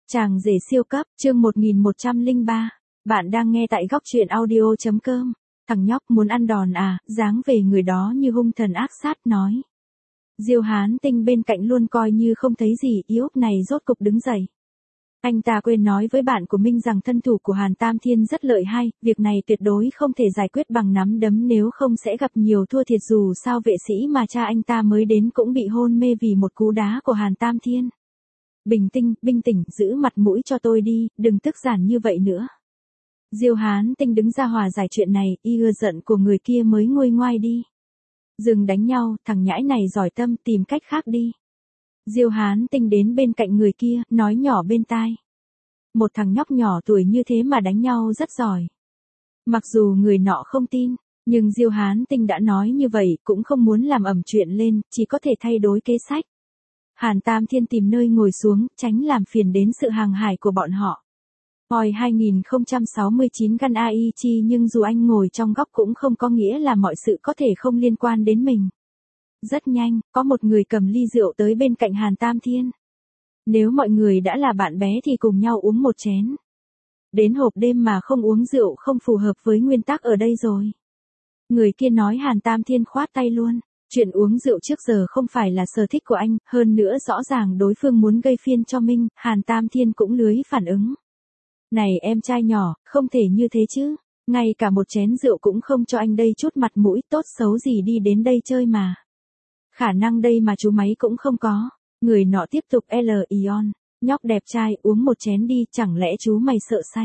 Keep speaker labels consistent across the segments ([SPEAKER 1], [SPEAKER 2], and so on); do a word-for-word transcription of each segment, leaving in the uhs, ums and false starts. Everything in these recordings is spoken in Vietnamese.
[SPEAKER 1] Chàng rể siêu cấp, chương một nghìn một trăm lẻ ba. Bạn đang nghe tại góc truyện audio.com. Thằng nhóc muốn ăn đòn à, dáng về người đó như hung thần ác sát nói. Diêu Hán Tinh bên cạnh luôn coi như không thấy gì, Yếu này rốt cục đứng dậy. Anh ta quên nói với bạn của Minh rằng thân thủ của Hàn Tam Thiên rất lợi hại, việc này tuyệt đối không thể giải quyết bằng nắm đấm nếu không sẽ gặp nhiều thua thiệt, dù sao vệ sĩ mà cha anh ta mới đến cũng bị hôn mê vì một cú đá của Hàn Tam Thiên. Bình tĩnh, bình tĩnh, giữ mặt mũi cho tôi đi, đừng tức giản như vậy nữa. Diêu Hán Tinh đứng ra hòa giải chuyện này, y ưa giận của người kia mới nguôi ngoai đi. Dừng đánh nhau, thằng nhãi này giỏi tâm, tìm cách khác đi. Diêu Hán Tinh đến bên cạnh người kia, nói nhỏ bên tai. Một thằng nhóc nhỏ tuổi như thế mà đánh nhau rất giỏi. Mặc dù người nọ không tin, nhưng Diêu Hán Tinh đã nói như vậy, cũng không muốn làm ầm chuyện lên, chỉ có thể thay đổi kế sách. Hàn Tam Thiên tìm nơi ngồi xuống, tránh làm phiền đến sự hàng hải của bọn họ. Oi hai nghìn không trăm sáu mươi chín Gan Aichi, nhưng dù anh ngồi trong góc cũng không có nghĩa là mọi sự có thể không liên quan đến mình. Rất nhanh, có một người cầm ly rượu tới bên cạnh Hàn Tam Thiên. Nếu mọi người đã là bạn bé thì cùng nhau uống một chén. Đến hộp đêm mà không uống rượu không phù hợp với nguyên tắc ở đây rồi. Người kia nói. Hàn Tam Thiên khoát tay luôn. Chuyện uống rượu trước giờ không phải là sở thích của anh, hơn nữa rõ ràng đối phương muốn gây phiền cho Minh, Hàn Tam Thiên cũng lưới phản ứng. Này em trai nhỏ, không thể như thế chứ, ngay cả một chén rượu cũng không cho anh đây chút mặt mũi, tốt xấu gì đi đến đây chơi mà. Khả năng đây mà chú máy cũng không có. Người nọ tiếp tục. L. Ion, nhóc đẹp trai, uống một chén đi, chẳng lẽ chú mày sợ say?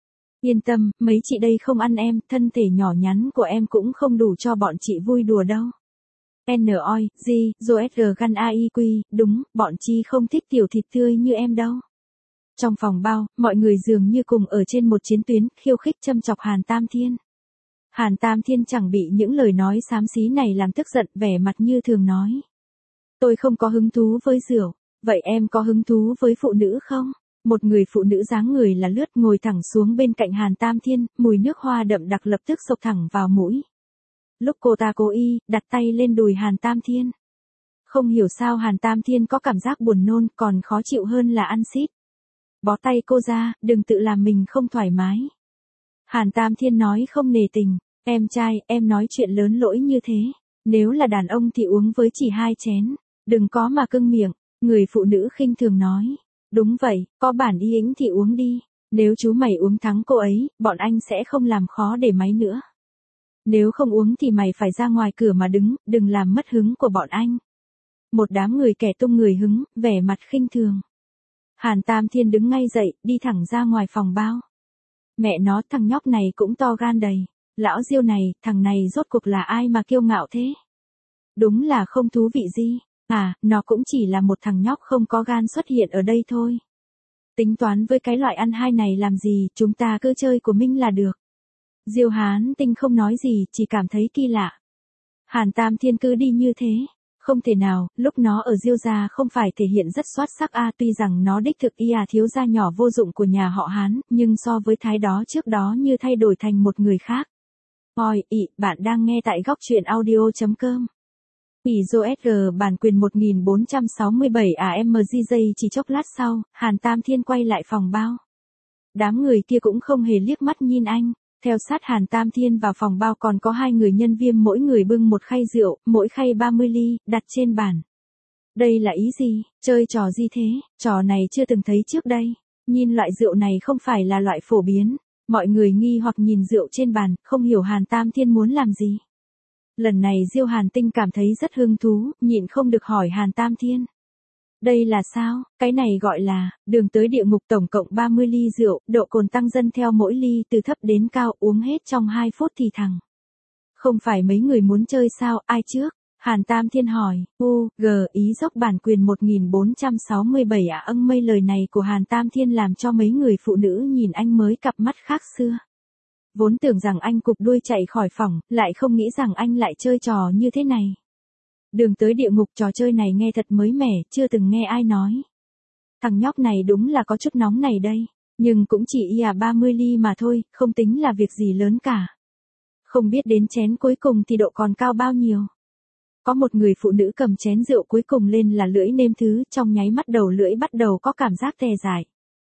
[SPEAKER 1] Yên tâm, mấy chị đây không ăn em, thân thể nhỏ nhắn của em cũng không đủ cho bọn chị vui đùa đâu. N. Oi, G, Joe Gan Aiq, đúng, bọn chi không thích tiểu thịt tươi như em đâu. Trong phòng bao, mọi người dường như cùng ở trên một chiến tuyến, khiêu khích châm chọc Hàn Tam Thiên. Hàn Tam Thiên chẳng bị những lời nói xám xí này làm tức giận, vẻ mặt như thường nói. Tôi không có hứng thú với rượu, vậy em có hứng thú với phụ nữ không? Một người phụ nữ dáng người là lướt ngồi thẳng xuống bên cạnh Hàn Tam Thiên, mùi nước hoa đậm đặc lập tức xộc thẳng vào mũi. Lúc cô ta cố ý, đặt tay lên đùi Hàn Tam Thiên. Không hiểu sao Hàn Tam Thiên có cảm giác buồn nôn, còn khó chịu hơn là ăn xít. Bó tay cô ra, đừng tự làm mình không thoải mái. Hàn Tam Thiên nói không nề tình, em trai, em nói chuyện lớn lỗi như thế. Nếu là đàn ông thì uống với chỉ hai chén, đừng có mà cưng miệng. Người phụ nữ khinh thường nói. Đúng vậy, có bản y ĩnh thì uống đi. Nếu chú mày uống thắng cô ấy, bọn anh sẽ không làm khó để máy nữa. Nếu không uống thì mày phải ra ngoài cửa mà đứng, đừng làm mất hứng của bọn anh. Một đám người kẻ tung người hứng, vẻ mặt khinh thường. Hàn Tam Thiên đứng ngay dậy, đi thẳng ra ngoài phòng bao. Mẹ nó, thằng nhóc này cũng to gan đầy. Lão Diêu này, thằng này rốt cuộc là ai mà kiêu ngạo thế? Đúng là không thú vị gì. À, nó cũng chỉ là một thằng nhóc không có gan xuất hiện ở đây thôi. Tính toán với cái loại ăn hai này làm gì, chúng ta cứ chơi của Minh là được. Diêu Hán Tinh không nói gì, chỉ cảm thấy kỳ lạ. Hàn Tam Thiên cứ đi như thế. Không thể nào, lúc nó ở Diêu gia không phải thể hiện rất xuất sắc a, à, tuy rằng nó đích thực y à thiếu gia nhỏ vô dụng của nhà họ Hán, nhưng so với thái đó trước đó như thay đổi thành một người khác. Oi, ị, bạn đang nghe tại góc truyện audio.com. ỉ dô ét giê bản quyền một nghìn bốn trăm sáu mươi bảy a em giê giây. Chỉ chốc lát sau, Hàn Tam Thiên quay lại phòng bao. Đám người kia cũng không hề liếc mắt nhìn anh. Theo sát Hàn Tam Thiên vào phòng bao còn có hai người nhân viên, mỗi người bưng một khay rượu, mỗi khay ba mươi ly, đặt trên bàn. Đây là ý gì? Chơi trò gì thế? Trò này chưa từng thấy trước đây. Nhìn loại rượu này không phải là loại phổ biến. Mọi người nghi hoặc nhìn rượu trên bàn, không hiểu Hàn Tam Thiên muốn làm gì. Lần này Diêu Hàn Tinh cảm thấy rất hứng thú, nhịn không được hỏi Hàn Tam Thiên. Đây là sao? Cái này gọi là, đường tới địa ngục, tổng cộng ba mươi ly rượu, độ cồn tăng dần theo mỗi ly từ thấp đến cao, uống hết trong hai phút thì thằng. Không phải mấy người muốn chơi sao, ai trước? Hàn Tam Thiên hỏi. U, G, ý dốc bản quyền một nghìn bốn trăm sáu mươi bảy à âng mây. Lời này của Hàn Tam Thiên làm cho mấy người phụ nữ nhìn anh mới cặp mắt khác xưa. Vốn tưởng rằng anh cụp đuôi chạy khỏi phòng, lại không nghĩ rằng anh lại chơi trò như thế này. Đường tới địa ngục, trò chơi này nghe thật mới mẻ, chưa từng nghe ai nói. Thằng nhóc này đúng là có chút nóng này đây, nhưng cũng chỉ y à ba mươi ly mà thôi, không tính là việc gì lớn cả. Không biết đến chén cuối cùng thì độ còn cao bao nhiêu. Có một người phụ nữ cầm chén rượu cuối cùng lên là lưỡi nêm thứ, trong nháy mắt đầu lưỡi bắt đầu có cảm giác tê dại.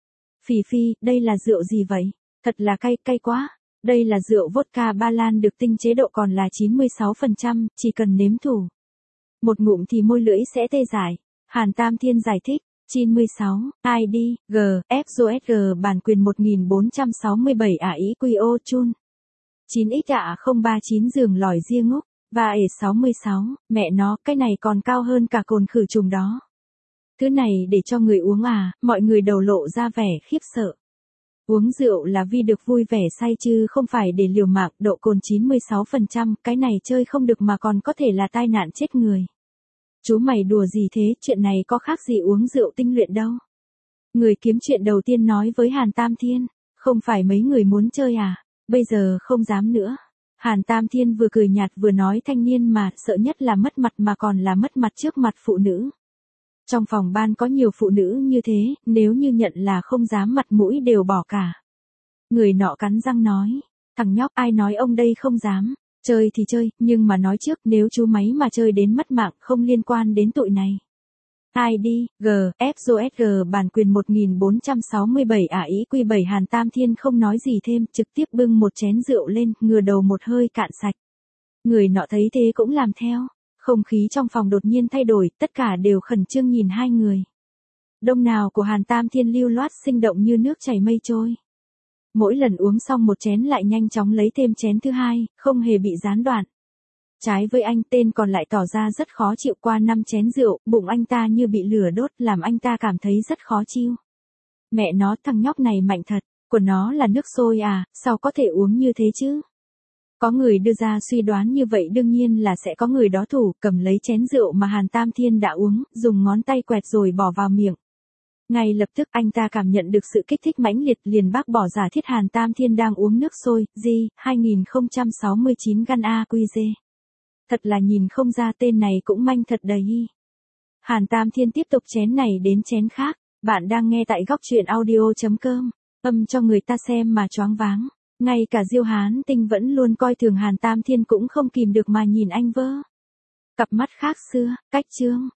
[SPEAKER 1] Phì phi, đây là rượu gì vậy? Thật là cay, cay quá. Đây là rượu vodka Ba Lan được tinh chế độ còn là chín mươi sáu phần trăm, chỉ cần nếm thử một ngụm thì môi lưỡi sẽ tê dại. Hàn Tam Thiên giải thích. chín mươi sáu, i đê, G, F G S G bản quyền một nghìn bốn trăm sáu mươi bảy ả ý quy ô chun. chín x ạ không ba chín giường lòi riêng ngúc. Và ể sáu mươi sáu, mẹ nó, cái này còn cao hơn cả cồn khử trùng đó. Thứ này để cho người uống à, mọi người đầu lộ ra vẻ khiếp sợ. Uống rượu là vì được vui vẻ say chứ không phải để liều mạng, độ cồn chín mươi sáu phần trăm, cái này chơi không được mà còn có thể là tai nạn chết người. Chú mày đùa gì thế, chuyện này có khác gì uống rượu tinh luyện đâu. Người kiếm chuyện đầu tiên nói với Hàn Tam Thiên, không phải mấy người muốn chơi à, bây giờ không dám nữa. Hàn Tam Thiên vừa cười nhạt vừa nói thanh niên mà, sợ nhất là mất mặt mà còn là mất mặt trước mặt phụ nữ. Trong phòng ban có nhiều phụ nữ như thế, nếu như nhận là không dám mặt mũi đều bỏ cả. Người nọ cắn răng nói, thằng nhóc ai nói ông đây không dám, chơi thì chơi, nhưng mà nói trước nếu chú máy mà chơi đến mất mạng không liên quan đến tụi này. i đê, G, F G S G bản quyền một nghìn bốn trăm sáu mươi bảy ả ý quy bảy Hàn Tam Thiên không nói gì thêm, trực tiếp bưng một chén rượu lên, ngửa đầu một hơi cạn sạch. Người nọ thấy thế cũng làm theo. Không khí trong phòng đột nhiên thay đổi, tất cả đều khẩn trương nhìn hai người. Đông nào của Hàn Tam Thiên lưu loát sinh động như nước chảy mây trôi. Mỗi lần uống xong một chén lại nhanh chóng lấy thêm chén thứ hai, không hề bị gián đoạn. Trái với anh tên còn lại tỏ ra rất khó chịu qua năm chén rượu, bụng anh ta như bị lửa đốt làm anh ta cảm thấy rất khó chịu. Mẹ nó thằng nhóc này mạnh thật, của nó là nước sôi à, sao có thể uống như thế chứ? Có người đưa ra suy đoán như vậy đương nhiên là sẽ có người đó thủ, cầm lấy chén rượu mà Hàn Tam Thiên đã uống, dùng ngón tay quẹt rồi bỏ vào miệng. Ngay lập tức anh ta cảm nhận được sự kích thích mãnh liệt liền bác bỏ giả thiết Hàn Tam Thiên đang uống nước sôi, G, hai nghìn không trăm sáu mươi chín gan a quy giê. Thật là nhìn không ra tên này cũng manh thật đầy y. Hàn Tam Thiên tiếp tục chén này đến chén khác, bạn đang nghe tại góc truyện audio.com, âm cho người ta xem mà choáng váng. Ngay cả Diêu Hán Tinh vẫn luôn coi thường Hàn Tam Thiên cũng không kìm được mà nhìn anh vơ. Cặp mắt khác xưa, cách trương,